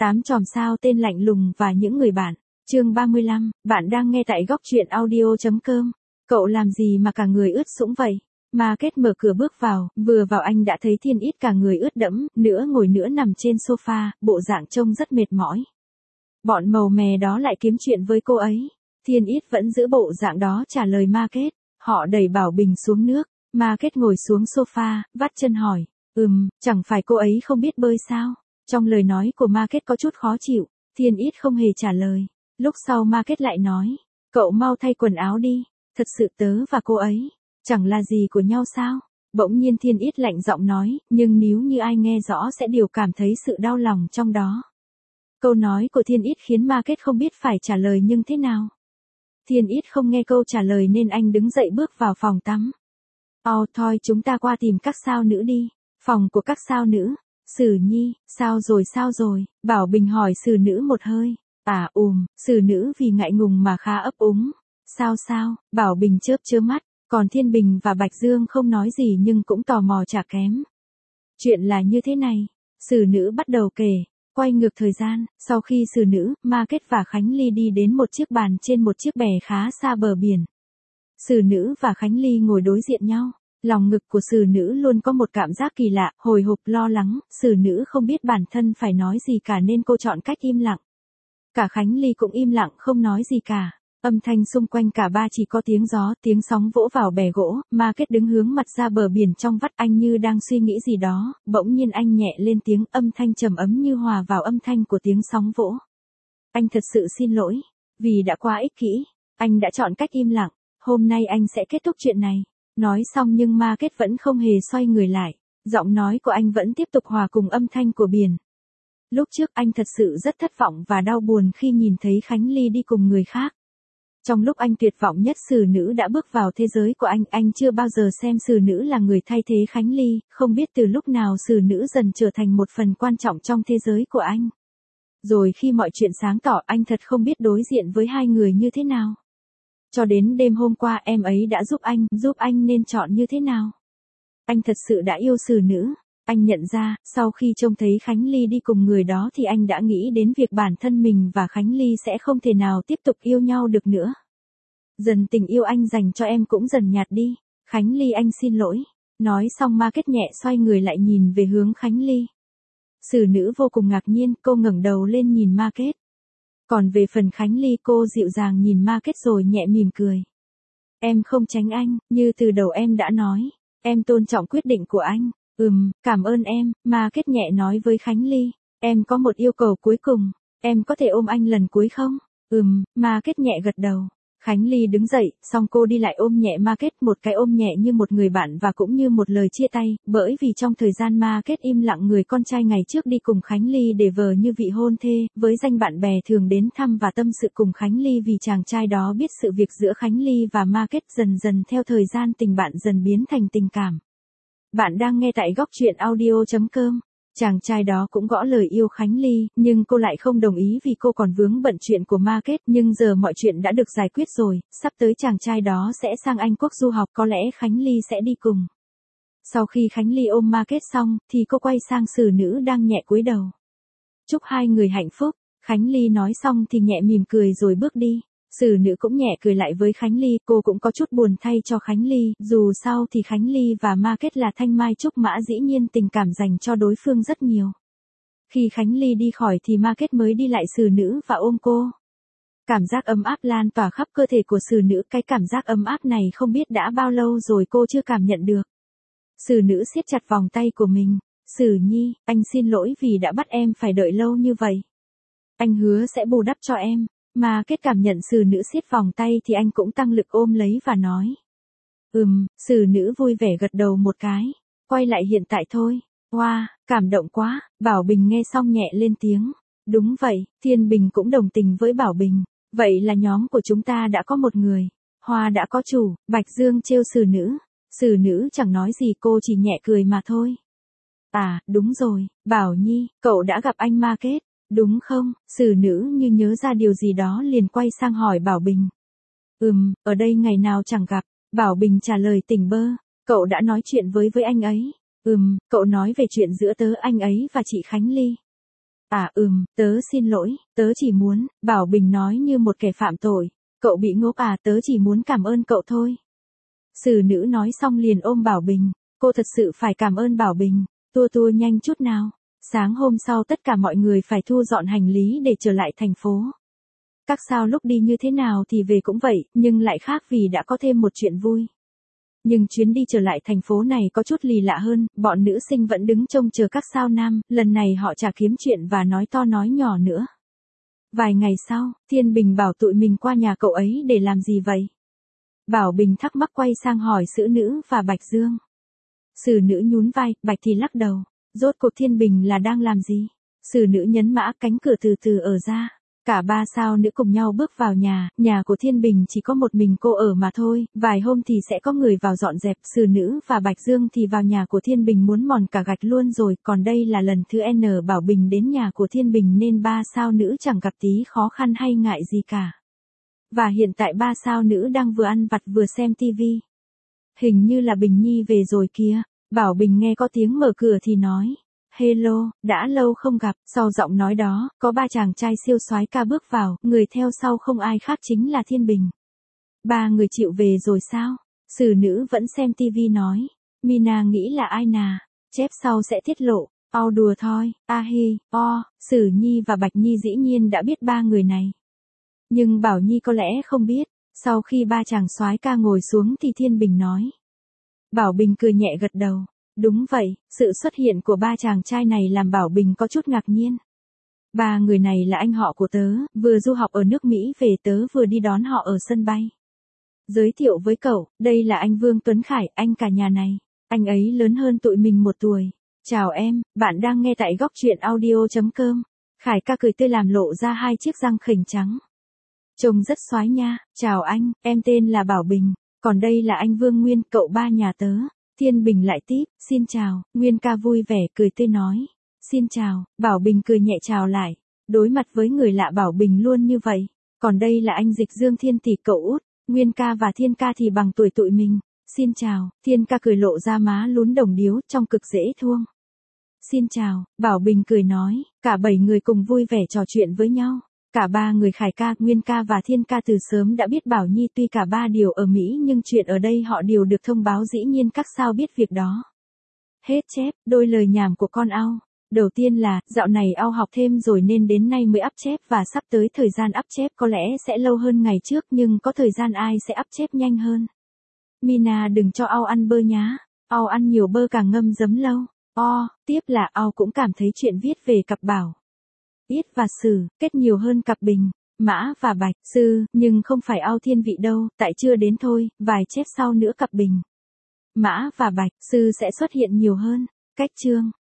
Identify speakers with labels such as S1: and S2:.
S1: 8 chòm sao tên lạnh lùng và những người bạn. Chương 35, bạn đang nghe tại góc truyện audio.com. Cậu làm gì mà cả người ướt sũng vậy? Market mở cửa bước vào, vừa vào anh đã thấy Thiên Ít cả người ướt đẫm, nửa ngồi nửa nằm trên sofa, bộ dạng trông rất mệt mỏi. Bọn màu mè đó lại kiếm chuyện với cô ấy. Thiên Ít vẫn giữ bộ dạng đó trả lời Market. Họ đẩy Bảo Bình xuống nước. Market ngồi xuống sofa, vắt chân hỏi. Chẳng phải cô ấy không biết bơi sao? Trong lời nói của Market có chút khó chịu. Thiên Ít không hề trả lời. Lúc sau Market lại nói. Cậu mau thay quần áo đi. Thật sự tớ và cô ấy chẳng là gì của nhau sao? Bỗng nhiên Thiên Ít lạnh giọng nói, nhưng nếu như ai nghe rõ sẽ đều cảm thấy sự đau lòng trong đó. Câu nói của Thiên Ít khiến Market không biết phải trả lời nhưng thế nào. Thiên Ít không nghe câu trả lời nên anh đứng dậy bước vào phòng tắm. Thôi chúng ta qua tìm các sao nữ đi. Phòng của các sao nữ. Sử Nhi, sao rồi? Bảo Bình hỏi Sử Nữ một hơi. Sử Nữ vì ngại ngùng mà khá ấp úng. Sao? Bảo Bình chớp mắt. Còn Thiên Bình và Bạch Dương không nói gì nhưng cũng tò mò chả kém. Chuyện là như thế này. Sử Nữ bắt đầu kể. Quay ngược thời gian, sau khi Sử Nữ, Market và Khánh Ly đi đến một chiếc bàn trên một chiếc bè khá xa bờ biển. Sử Nữ và Khánh Ly ngồi đối diện nhau. Lòng ngực của Sử Nữ luôn có một cảm giác kỳ lạ, hồi hộp lo lắng. Sử Nữ không biết bản thân phải nói gì cả nên cô chọn cách im lặng. Cả Khánh Ly cũng im lặng không nói gì cả. Âm thanh xung quanh cả ba chỉ có tiếng gió, tiếng sóng vỗ vào bè gỗ. Market đứng hướng mặt ra bờ biển trong vắt, anh như đang suy nghĩ gì đó. Bỗng nhiên anh nhẹ lên tiếng, âm thanh trầm ấm như hòa vào âm thanh của tiếng sóng vỗ. Anh thật sự xin lỗi, vì đã quá ích kỷ. Anh đã chọn cách im lặng. Hôm nay anh sẽ kết thúc chuyện này. Nói xong nhưng Market vẫn không hề xoay người lại. Giọng nói của anh vẫn tiếp tục hòa cùng âm thanh của biển. Lúc trước anh thật sự rất thất vọng và đau buồn khi nhìn thấy Khánh Ly đi cùng người khác. Trong lúc anh tuyệt vọng nhất, Sử Nữ đã bước vào thế giới của anh chưa bao giờ xem Sử Nữ là người thay thế Khánh Ly, không biết từ lúc nào Sử Nữ dần trở thành một phần quan trọng trong thế giới của anh. Rồi khi mọi chuyện sáng tỏ, anh thật không biết đối diện với hai người như thế nào. Cho đến đêm hôm qua em ấy đã giúp anh nên chọn như thế nào. Anh thật sự đã yêu Sử Nữ. Anh nhận ra, sau khi trông thấy Khánh Ly đi cùng người đó thì anh đã nghĩ đến việc bản thân mình và Khánh Ly sẽ không thể nào tiếp tục yêu nhau được nữa. Dần tình yêu anh dành cho em cũng dần nhạt đi. Khánh Ly, anh xin lỗi. Nói xong Market nhẹ xoay người lại nhìn về hướng Khánh Ly. Sử Nữ vô cùng ngạc nhiên, cô ngẩng đầu lên nhìn Market. Còn về phần Khánh Ly, cô dịu dàng nhìn Market rồi nhẹ mỉm cười. Em không tránh anh, như từ đầu em đã nói. Em tôn trọng quyết định của anh. Cảm ơn em, Market nhẹ nói với Khánh Ly. Em có một yêu cầu cuối cùng. Em có thể ôm anh lần cuối không? Market nhẹ gật đầu. Khánh Ly đứng dậy, xong cô đi lại ôm nhẹ Market, một cái ôm nhẹ như một người bạn và cũng như một lời chia tay, bởi vì trong thời gian Market im lặng, người con trai ngày trước đi cùng Khánh Ly để vờ như vị hôn thê, với danh bạn bè thường đến thăm và tâm sự cùng Khánh Ly vì chàng trai đó biết sự việc giữa Khánh Ly và Market. Dần theo thời gian tình bạn dần biến thành tình cảm. Bạn đang nghe tại góc truyện audio.com. Chàng trai đó cũng gõ lời yêu Khánh Ly, nhưng cô lại không đồng ý vì cô còn vướng bận chuyện của Market. Nhưng giờ mọi chuyện đã được giải quyết rồi, sắp tới chàng trai đó sẽ sang Anh Quốc du học, có lẽ Khánh Ly sẽ đi cùng. Sau khi Khánh Ly ôm Market xong, thì cô quay sang Sử Nữ đang nhẹ cúi đầu. Chúc hai người hạnh phúc. Khánh Ly nói xong thì nhẹ mỉm cười rồi bước đi. Sử Nữ cũng nhẹ cười lại với Khánh Ly, cô cũng có chút buồn thay cho Khánh Ly, dù sao thì Khánh Ly và Market là thanh mai trúc mã, dĩ nhiên tình cảm dành cho đối phương rất nhiều. Khi Khánh Ly đi khỏi thì Market mới đi lại Sử Nữ và ôm cô. Cảm giác ấm áp lan tỏa khắp cơ thể của Sử Nữ, cái cảm giác ấm áp này không biết đã bao lâu rồi cô chưa cảm nhận được. Sử Nữ siết chặt vòng tay của mình. Sử Nhi, anh xin lỗi vì đã bắt em phải đợi lâu như vậy. Anh hứa sẽ bù đắp cho em. Market cảm nhận Sử Nữ siết vòng tay thì anh cũng tăng lực ôm lấy và nói. Sử Nữ vui vẻ gật đầu một cái. Quay lại hiện tại thôi. Wow, cảm động quá. Bảo Bình nghe xong nhẹ lên tiếng. Đúng vậy, Thiên Bình cũng đồng tình với Bảo Bình. Vậy là nhóm của chúng ta đã có một người. Hoa đã có chủ. Bạch Dương trêu Sử Nữ. Sử Nữ chẳng nói gì, cô chỉ nhẹ cười mà thôi. Đúng rồi, Bảo Nhi, cậu đã gặp anh Market. Đúng không? Sử Nữ như nhớ ra điều gì đó liền quay sang hỏi Bảo Bình. Ở đây ngày nào chẳng gặp. Bảo Bình trả lời tỉnh bơ. Cậu đã nói chuyện với anh ấy. Cậu nói về chuyện giữa tớ anh ấy và chị Khánh Ly. Tớ xin lỗi, tớ chỉ muốn, Bảo Bình nói như một kẻ phạm tội. Cậu bị ngốc à, tớ chỉ muốn cảm ơn cậu thôi. Xử nữ nói xong liền ôm Bảo Bình, cô thật sự phải cảm ơn Bảo Bình, tua nhanh chút nào. Sáng hôm sau tất cả mọi người phải thu dọn hành lý để trở lại thành phố. Các sao lúc đi như thế nào thì về cũng vậy, nhưng lại khác vì đã có thêm một chuyện vui. Nhưng chuyến đi trở lại thành phố này có chút lì lạ hơn, bọn nữ sinh vẫn đứng trông chờ các sao nam, lần này họ chả kiếm chuyện và nói to nói nhỏ nữa. Vài ngày sau, Thiên Bình bảo tụi mình qua nhà cậu ấy để làm gì vậy? Bảo Bình thắc mắc quay sang hỏi Sử Nữ và Bạch Dương. Sử Nữ nhún vai, Bạch thì lắc đầu. Rốt cuộc Thiên Bình là đang làm gì? Sử Nữ nhấn mã, cánh cửa từ từ ở ra. Cả ba sao nữ cùng nhau bước vào nhà của Thiên Bình chỉ có một mình cô ở mà thôi, vài hôm thì sẽ có người vào dọn dẹp, Sử Nữ và Bạch Dương thì vào nhà của Thiên Bình muốn mòn cả gạch luôn rồi, còn đây là lần thứ N Bảo Bình đến nhà của Thiên Bình nên ba sao nữ chẳng gặp tí khó khăn hay ngại gì cả. Và hiện tại ba sao nữ đang vừa ăn vặt vừa xem tivi. Hình như là Bình Nhi về rồi kìa, Bảo Bình nghe có tiếng mở cửa thì nói. Hello, đã lâu không gặp, sau giọng nói đó, có ba chàng trai siêu soái ca bước vào, người theo sau không ai khác chính là Thiên Bình. Ba người chịu về rồi sao? Sử Nữ vẫn xem tivi nói. Mina nghĩ là ai nà? Chép sau sẽ tiết lộ. Đùa thôi, Sử Nhi và Bạch Nhi dĩ nhiên đã biết ba người này. Nhưng Bảo Nhi có lẽ không biết. Sau khi ba chàng soái ca ngồi xuống thì Thiên Bình nói. Bảo Bình cười nhẹ gật đầu. Đúng vậy, sự xuất hiện của ba chàng trai này làm Bảo Bình có chút ngạc nhiên. Ba người này là anh họ của tớ, vừa du học ở nước Mỹ về, tớ vừa đi đón họ ở sân bay. Giới thiệu với cậu, đây là anh Vương Tuấn Khải, anh cả nhà này. Anh ấy lớn hơn tụi mình 1 tuổi. Chào em, bạn đang nghe tại góc truyện audio.com. Khải ca cười tươi làm lộ ra 2 chiếc răng khểnh trắng. Trông rất soái nha, chào anh, em tên là Bảo Bình, còn đây là anh Vương Nguyên, cậu ba nhà tớ. Thiên Bình lại tiếp, xin chào, Nguyên ca vui vẻ cười tươi nói. Xin chào, Bảo Bình cười nhẹ chào lại. Đối mặt với người lạ Bảo Bình luôn như vậy. Còn đây là anh Dịch Dương Thiên tỷ cậu út, Nguyên ca và Thiên ca thì bằng tuổi tụi mình. Xin chào, Thiên ca cười lộ ra má lún đồng điếu trong cực dễ thương. Xin chào, Bảo Bình cười nói, cả 7 người cùng vui vẻ trò chuyện với nhau. Cả ba người Khải ca, Nguyên ca và Thiên ca từ sớm đã biết Bảo Nhi tuy cả ba đều ở Mỹ nhưng chuyện ở đây họ đều được thông báo, dĩ nhiên các sao biết việc đó. Hết chép, đôi lời nhảm của con Ao. Đầu tiên là, dạo này Ao học thêm rồi nên đến nay mới up chép và sắp tới thời gian up chép có lẽ sẽ lâu hơn ngày trước nhưng có thời gian ai sẽ up chép nhanh hơn. Mina đừng cho Ao ăn bơ nhá, Ao ăn nhiều bơ càng ngâm giấm lâu. Tiếp là Ao cũng cảm thấy chuyện viết về cặp Bảo Yết và Sử, kết nhiều hơn cặp Bình, Mã và Bạch, Sư, nhưng không phải Ao thiên vị đâu, tại chưa đến thôi, vài chép sau nữa cặp Bình, Mã và Bạch, Sư sẽ xuất hiện nhiều hơn. Cách chương